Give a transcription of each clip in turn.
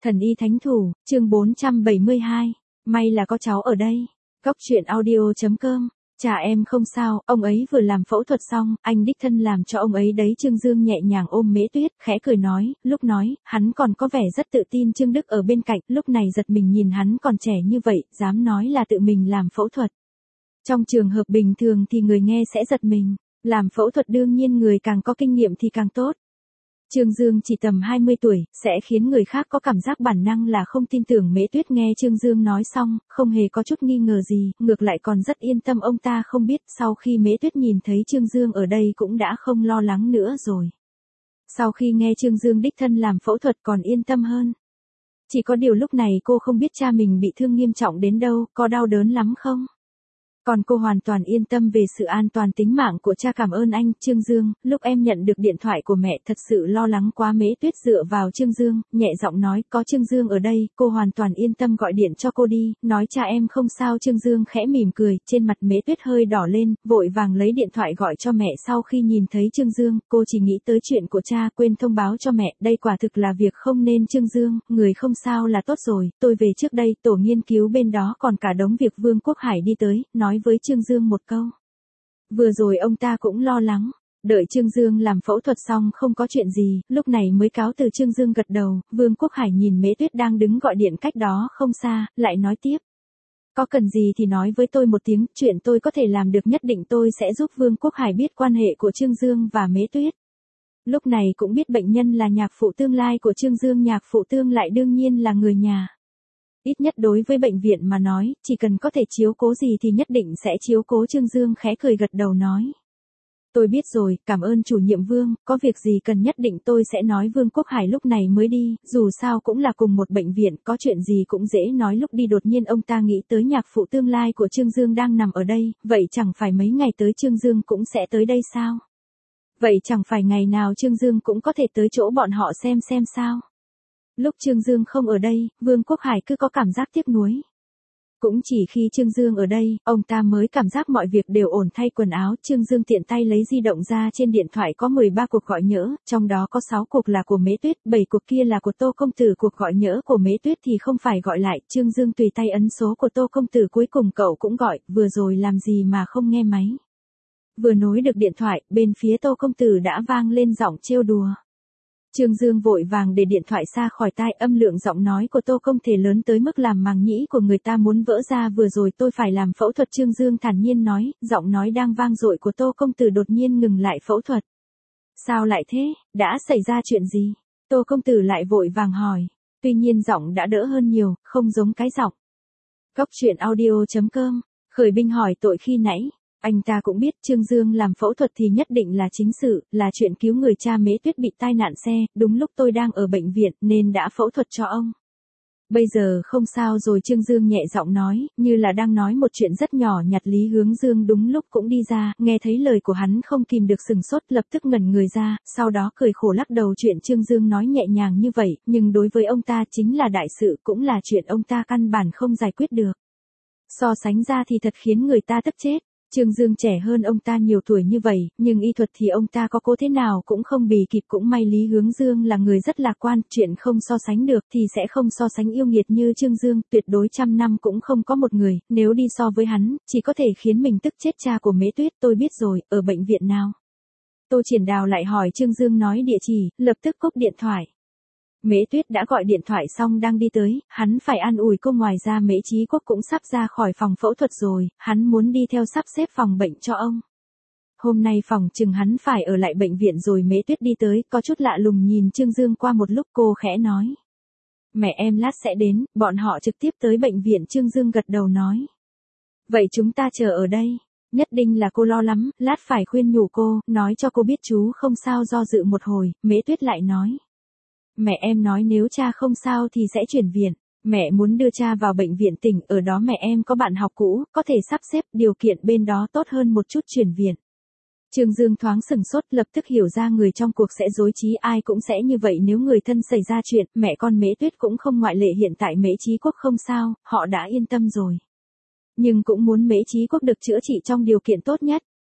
Thần y thánh thủ, chương 472. May là có cháu ở đây. Góc truyện audio.com. Chà em không sao, ông ấy vừa làm phẫu thuật xong, anh đích thân làm cho ông ấy đấy. Trương Dương nhẹ nhàng ôm Mễ Tuyết, khẽ cười nói, lúc nói, hắn còn có vẻ rất tự tin. Trương Đức ở bên cạnh, lúc này giật mình nhìn hắn còn trẻ như vậy, dám nói là tự mình làm phẫu thuật. Trong trường hợp bình thường thì người nghe sẽ giật mình, làm phẫu thuật đương nhiên người càng có kinh nghiệm thì càng tốt. Trương Dương chỉ tầm 20 tuổi, sẽ khiến người khác có cảm giác bản năng là không tin tưởng. Mễ Tuyết nghe Trương Dương nói xong, không hề có chút nghi ngờ gì, ngược lại còn rất yên tâm. Ông ta không biết, sau khi Mễ Tuyết nhìn thấy Trương Dương ở đây cũng đã không lo lắng nữa rồi. Sau khi nghe Trương Dương đích thân làm phẫu thuật còn yên tâm hơn. Chỉ có điều lúc này cô không biết cha mình bị thương nghiêm trọng đến đâu, có đau đớn lắm không? Còn cô hoàn toàn yên tâm về sự an toàn tính mạng của cha. Cảm ơn anh, Trương Dương, lúc em nhận được điện thoại của mẹ thật sự lo lắng quá. Mễ Tuyết dựa vào Trương Dương, nhẹ giọng nói, có Trương Dương ở đây, cô hoàn toàn yên tâm, gọi điện cho cô đi, nói cha em không sao. Trương Dương khẽ mỉm cười, trên mặt Mễ Tuyết hơi đỏ lên, vội vàng lấy điện thoại gọi cho mẹ. Sau khi nhìn thấy Trương Dương, cô chỉ nghĩ tới chuyện của cha, quên thông báo cho mẹ, đây quả thực là việc không nên. Trương Dương, người không sao là tốt rồi, tôi về trước đây, tổ nghiên cứu bên đó còn cả đống việc. Vương Quốc Hải đi tới, nói với Trương Dương một câu. Vừa rồi ông ta cũng lo lắng, đợi Trương Dương làm phẫu thuật xong không có chuyện gì, lúc này mới cáo từ. Trương Dương gật đầu. Vương Quốc Hải nhìn Mễ Tuyết đang đứng gọi điện cách đó không xa, lại nói tiếp. Có cần gì thì nói với tôi một tiếng, chuyện tôi có thể làm được nhất định tôi sẽ giúp. Vương Quốc Hải biết quan hệ của Trương Dương và Mễ Tuyết. Lúc này cũng biết bệnh nhân là nhạc phụ tương lai của Trương Dương, nhạc phụ tương lại đương nhiên là người nhà. Ít nhất đối với bệnh viện mà nói, chỉ cần có thể chiếu cố gì thì nhất định sẽ chiếu cố. Trương Dương khẽ cười gật đầu nói. Tôi biết rồi, cảm ơn chủ nhiệm Vương, có việc gì cần nhất định tôi sẽ nói. Vương Quốc Hải lúc này mới đi, dù sao cũng là cùng một bệnh viện, có chuyện gì cũng dễ nói. Lúc đi đột nhiên ông ta nghĩ tới nhạc phụ tương lai của Trương Dương đang nằm ở đây, vậy chẳng phải mấy ngày tới Trương Dương cũng sẽ tới đây sao? Vậy chẳng phải ngày nào Trương Dương cũng có thể tới chỗ bọn họ xem sao? Lúc Trương Dương không ở đây, Vương Quốc Hải cứ có cảm giác tiếc nuối. Cũng chỉ khi Trương Dương ở đây, ông ta mới cảm giác mọi việc đều ổn. Thay quần áo, Trương Dương tiện tay lấy di động ra. Trên điện thoại có 13 cuộc gọi nhỡ, trong đó có 6 cuộc là của Mễ Tuyết, 7 cuộc kia là của Tô Công Tử. Cuộc gọi nhỡ của Mễ Tuyết thì không phải gọi lại. Trương Dương tùy tay ấn số của Tô Công Tử, cuối cùng cậu cũng gọi, vừa rồi làm gì mà không nghe máy. Vừa nối được điện thoại, bên phía Tô Công Tử đã vang lên giọng trêu đùa. Trương Dương vội vàng để điện thoại xa khỏi tai, âm lượng giọng nói của Tô không thể lớn tới mức làm màng nhĩ của người ta muốn vỡ ra. Vừa rồi tôi phải làm phẫu thuật, Trương Dương thản nhiên nói, giọng nói đang vang dội của Tô Công Tử đột nhiên ngừng lại phẫu thuật. Sao lại thế, đã xảy ra chuyện gì? Tô Công Tử lại vội vàng hỏi, tuy nhiên giọng đã đỡ hơn nhiều, không giống cái giọng. Góc truyện audio.com, khởi binh hỏi tội khi nãy. Anh ta cũng biết Trương Dương làm phẫu thuật thì nhất định là chính sự, là chuyện cứu người. Cha Mễ Tuyết bị tai nạn xe, đúng lúc tôi đang ở bệnh viện nên đã phẫu thuật cho ông. Bây giờ không sao rồi. Trương Dương nhẹ giọng nói, như là đang nói một chuyện rất nhỏ nhặt. Lý Hướng Dương đúng lúc cũng đi ra, nghe thấy lời của hắn không kìm được sừng sốt, lập tức ngẩn người ra, sau đó cười khổ lắc đầu. Chuyện Trương Dương nói nhẹ nhàng như vậy, nhưng đối với ông ta chính là đại sự, cũng là chuyện ông ta căn bản không giải quyết được. So sánh ra thì thật khiến người ta tức chết. Trương Dương trẻ hơn ông ta nhiều tuổi như vậy, nhưng y thuật thì ông ta có cố thế nào cũng không bì kịp. Cũng may Lý Hướng Dương là người rất lạc quan, chuyện không so sánh được thì sẽ không so sánh. Yêu nghiệt như Trương Dương, tuyệt đối trăm năm cũng không có một người, nếu đi so với hắn, chỉ có thể khiến mình tức chết. Cha của Mễ Tuyết, tôi biết rồi, ở bệnh viện nào? Tô Triển Đào lại hỏi. Trương Dương nói địa chỉ, lập tức cúp điện thoại. Mễ Tuyết đã gọi điện thoại xong đang đi tới, hắn phải an ủi cô. Ngoài ra Mễ Chí Quốc cũng sắp ra khỏi phòng phẫu thuật rồi, hắn muốn đi theo sắp xếp phòng bệnh cho ông. Hôm nay phòng chừng hắn phải ở lại bệnh viện rồi. Mễ Tuyết đi tới, có chút lạ lùng nhìn Trương Dương. Qua một lúc cô khẽ nói. Mẹ em lát sẽ đến, bọn họ trực tiếp tới bệnh viện. Trương Dương gật đầu nói. Vậy chúng ta chờ ở đây. Nhất định là cô lo lắm, lát phải khuyên nhủ cô, nói cho cô biết chú không sao. Do dự một hồi, Mễ Tuyết lại nói. Mẹ em nói nếu cha không sao thì sẽ chuyển viện. Mẹ muốn đưa cha vào bệnh viện tỉnh, ở đó mẹ em có bạn học cũ, có thể sắp xếp điều kiện bên đó tốt hơn một chút. Chuyển viện. Trương Dương thoáng sừng sốt, lập tức hiểu ra người trong cuộc sẽ rối trí, ai cũng sẽ như vậy. Nếu người thân xảy ra chuyện, mẹ con Mễ Tuyết cũng không ngoại lệ. Hiện tại Mễ Chí Quốc không sao, họ đã yên tâm rồi. Nhưng cũng muốn Mễ Chí Quốc được chữa trị trong điều kiện tốt nhất.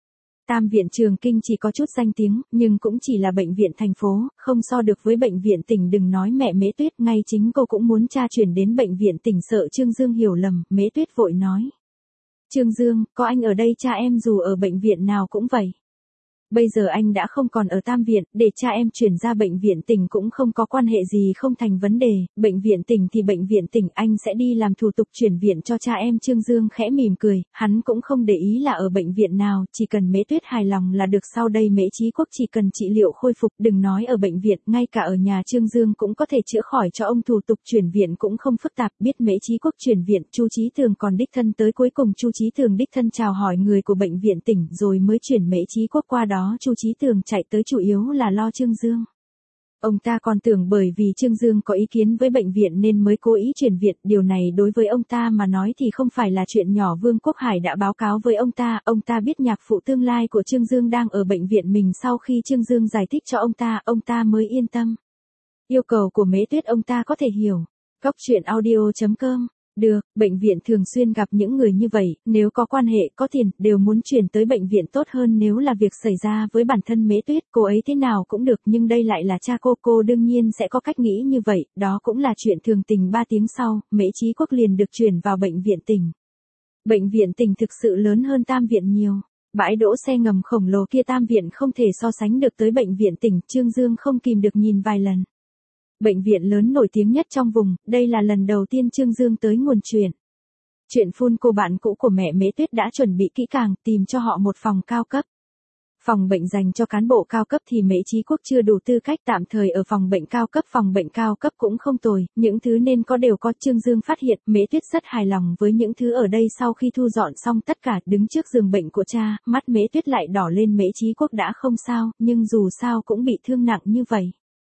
Tam viện Trường Kinh chỉ có chút danh tiếng, nhưng cũng chỉ là bệnh viện thành phố, không so được với bệnh viện tỉnh. Đừng nói mẹ Mễ Tuyết, ngay chính cô cũng muốn cha chuyển đến bệnh viện tỉnh, sợ Trương Dương hiểu lầm. Mễ Tuyết vội nói. Trương Dương, có anh ở đây cha em dù ở bệnh viện nào cũng vậy. Bây giờ anh đã không còn ở Tam viện, để cha em chuyển ra bệnh viện tỉnh cũng không có quan hệ gì, không thành vấn đề. Bệnh viện tỉnh thì bệnh viện tỉnh, anh sẽ đi làm thủ tục chuyển viện cho cha em. Trương Dương khẽ mỉm cười, hắn cũng không để ý là ở bệnh viện nào, chỉ cần Mễ Tuyết hài lòng là được. Sau đây Mễ Chí Quốc chỉ cần trị liệu khôi phục, đừng nói ở bệnh viện, ngay cả ở nhà Trương Dương cũng có thể chữa khỏi cho ông. Thủ tục chuyển viện cũng không phức tạp. Biết Mễ Chí Quốc chuyển viện, Chu Chí Tường còn đích thân tới. Cuối cùng Chu Chí Tường đích thân chào hỏi người của bệnh viện tỉnh rồi mới chuyển Mễ Chí Quốc qua đó. Chu Chí Tường chạy tới chủ yếu là lo Trương Dương. Ông ta còn tưởng bởi vì Trương Dương có ý kiến với bệnh viện nên mới cố ý chuyển viện, điều này đối với ông ta mà nói thì không phải là chuyện nhỏ. Vương Quốc Hải đã báo cáo với ông ta biết nhạc phụ tương lai của Trương Dương đang ở bệnh viện mình. Sau khi Trương Dương giải thích cho ông ta mới yên tâm. Yêu cầu của Mễ Tuyết ông ta có thể hiểu. Cóc truyện audio.com. Được, bệnh viện thường xuyên gặp những người như vậy, nếu có quan hệ, có tiền, đều muốn chuyển tới bệnh viện tốt hơn. Nếu là việc xảy ra với bản thân Mễ Tuyết, cô ấy thế nào cũng được, nhưng đây lại là cha cô đương nhiên sẽ có cách nghĩ như vậy, đó cũng là chuyện thường tình. 3 tiếng sau, Mễ Chí Quốc liền được chuyển vào bệnh viện tỉnh. Bệnh viện tỉnh thực sự lớn hơn Tam viện nhiều. Bãi đỗ xe ngầm khổng lồ kia Tam viện không thể so sánh được tới bệnh viện tỉnh. Trương Dương không kìm được nhìn vài lần. Bệnh viện lớn nổi tiếng nhất trong vùng, đây là lần đầu tiên Trương Dương tới nguồn chuyện. Chuyện phun cô bạn cũ của mẹ Mễ Tuyết đã chuẩn bị kỹ càng, tìm cho họ một phòng cao cấp. Phòng bệnh dành cho cán bộ cao cấp thì Mễ Chí Quốc chưa đủ tư cách, tạm thời ở phòng bệnh cao cấp. Phòng bệnh cao cấp cũng không tồi, những thứ nên có đều có. Trương Dương phát hiện Mễ Tuyết rất hài lòng với những thứ ở đây. Sau khi thu dọn xong tất cả, đứng trước giường bệnh của cha, mắt Mễ Tuyết lại đỏ lên. Mễ Chí Quốc đã không sao, nhưng dù sao cũng bị thương nặng như vậy.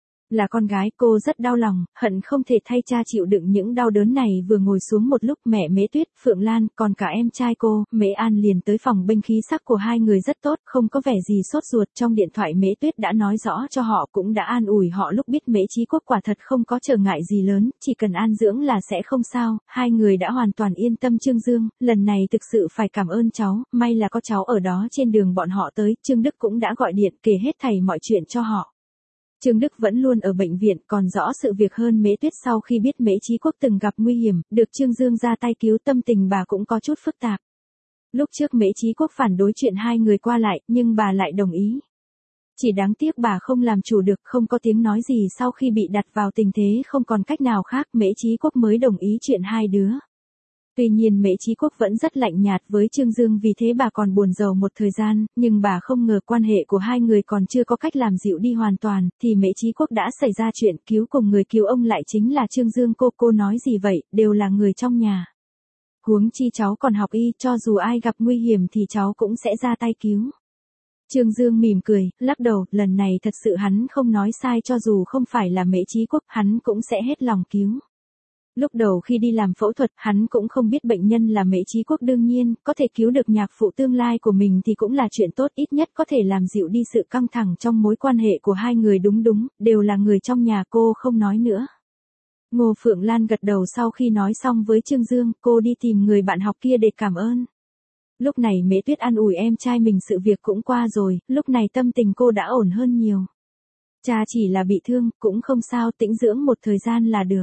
Là con gái, cô rất đau lòng, hận không thể thay cha chịu đựng những đau đớn này. Vừa ngồi xuống một lúc, mẹ Mễ Tuyết, Phượng Lan, còn cả em trai cô, Mễ An liền tới phòng bệnh. Khí sắc của hai người rất tốt, không có vẻ gì sốt ruột. Trong điện thoại Mễ Tuyết đã nói rõ cho họ, cũng đã an ủi họ lúc biết Mễ Chí Quốc quả thật không có trở ngại gì lớn, chỉ cần an dưỡng là sẽ không sao. Hai người đã hoàn toàn yên tâm. Trương Dương, lần này thực sự phải cảm ơn cháu, may là có cháu ở đó. Trên đường bọn họ tới, Trương Đức cũng đã gọi điện kể hết thảy mọi chuyện cho họ. Trương Đức vẫn luôn ở bệnh viện, còn rõ sự việc hơn Mễ Tuyết. Sau khi biết Mễ Chí Quốc từng gặp nguy hiểm, được Trương Dương ra tay cứu, tâm tình bà cũng có chút phức tạp. Lúc trước Mễ Chí Quốc phản đối chuyện hai người qua lại, nhưng bà lại đồng ý. Chỉ đáng tiếc bà không làm chủ được, không có tiếng nói gì. Sau khi bị đặt vào tình thế không còn cách nào khác, Mễ Chí Quốc mới đồng ý chuyện hai đứa. Tuy nhiên Mễ Chí Quốc vẫn rất lạnh nhạt với Trương Dương, vì thế bà còn buồn rầu một thời gian, nhưng bà không ngờ quan hệ của hai người còn chưa có cách làm dịu đi hoàn toàn, thì Mễ Chí Quốc đã xảy ra chuyện. Cứu cùng người cứu ông lại chính là Trương Dương. Cô nói gì vậy, đều là người trong nhà. Huống chi cháu còn học y, cho dù ai gặp nguy hiểm thì cháu cũng sẽ ra tay cứu. Trương Dương mỉm cười, lắc đầu, lần này thật sự hắn không nói sai, cho dù không phải là Mễ Chí Quốc, hắn cũng sẽ hết lòng cứu. Lúc đầu khi đi làm phẫu thuật, hắn cũng không biết bệnh nhân là Mễ Chí Quốc. Đương nhiên, có thể cứu được nhạc phụ tương lai của mình thì cũng là chuyện tốt, ít nhất có thể làm dịu đi sự căng thẳng trong mối quan hệ của hai người. Đúng, đều là người trong nhà. Cô không nói nữa. Ngô Phượng Lan gật đầu. Sau khi nói xong với Trương Dương, cô đi tìm người bạn học kia để cảm ơn. Lúc này Mễ Tuyết an ủi em trai mình, sự việc cũng qua rồi, lúc này tâm tình cô đã ổn hơn nhiều. Cha chỉ là bị thương, cũng không sao, tĩnh dưỡng một thời gian là được.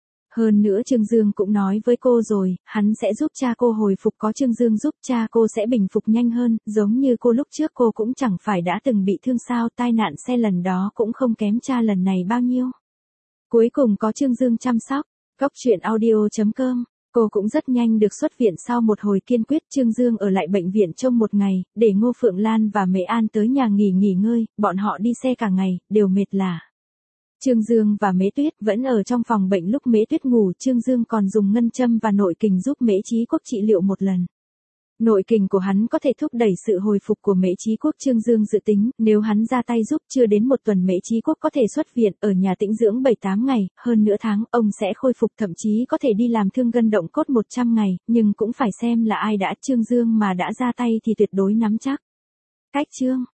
Hơn nữa Trương Dương cũng nói với cô rồi, hắn sẽ giúp cha cô hồi phục, có Trương Dương giúp cha cô sẽ bình phục nhanh hơn, giống như cô lúc trước cô cũng chẳng phải đã từng bị thương sao, tai nạn xe lần đó cũng không kém cha lần này bao nhiêu. Cuối cùng có Trương Dương chăm sóc. Cóc truyện audio.com. Cô cũng rất nhanh được xuất viện. Sau một hồi kiên quyết, Trương Dương ở lại bệnh viện trong một ngày, để Ngô Phượng Lan và Mễ An tới nhà nghỉ ngơi, bọn họ đi xe cả ngày, đều mệt lả. Trương Dương và Mễ Tuyết vẫn ở trong phòng bệnh. Lúc Mễ Tuyết ngủ, Trương Dương còn dùng ngân châm và nội kình giúp Mễ Chí Quốc trị liệu một lần. Nội kình của hắn có thể thúc đẩy sự hồi phục của Mễ Chí Quốc. Trương Dương dự tính, nếu hắn ra tay giúp, chưa đến một tuần Mễ Chí Quốc có thể xuất viện, ở nhà tĩnh dưỡng 7-8 ngày, hơn nửa tháng, ông sẽ khôi phục, thậm chí có thể đi làm thương gân động cốt 100 ngày, nhưng cũng phải xem là ai đã. Trương Dương mà đã ra tay thì tuyệt đối nắm chắc. Cách chương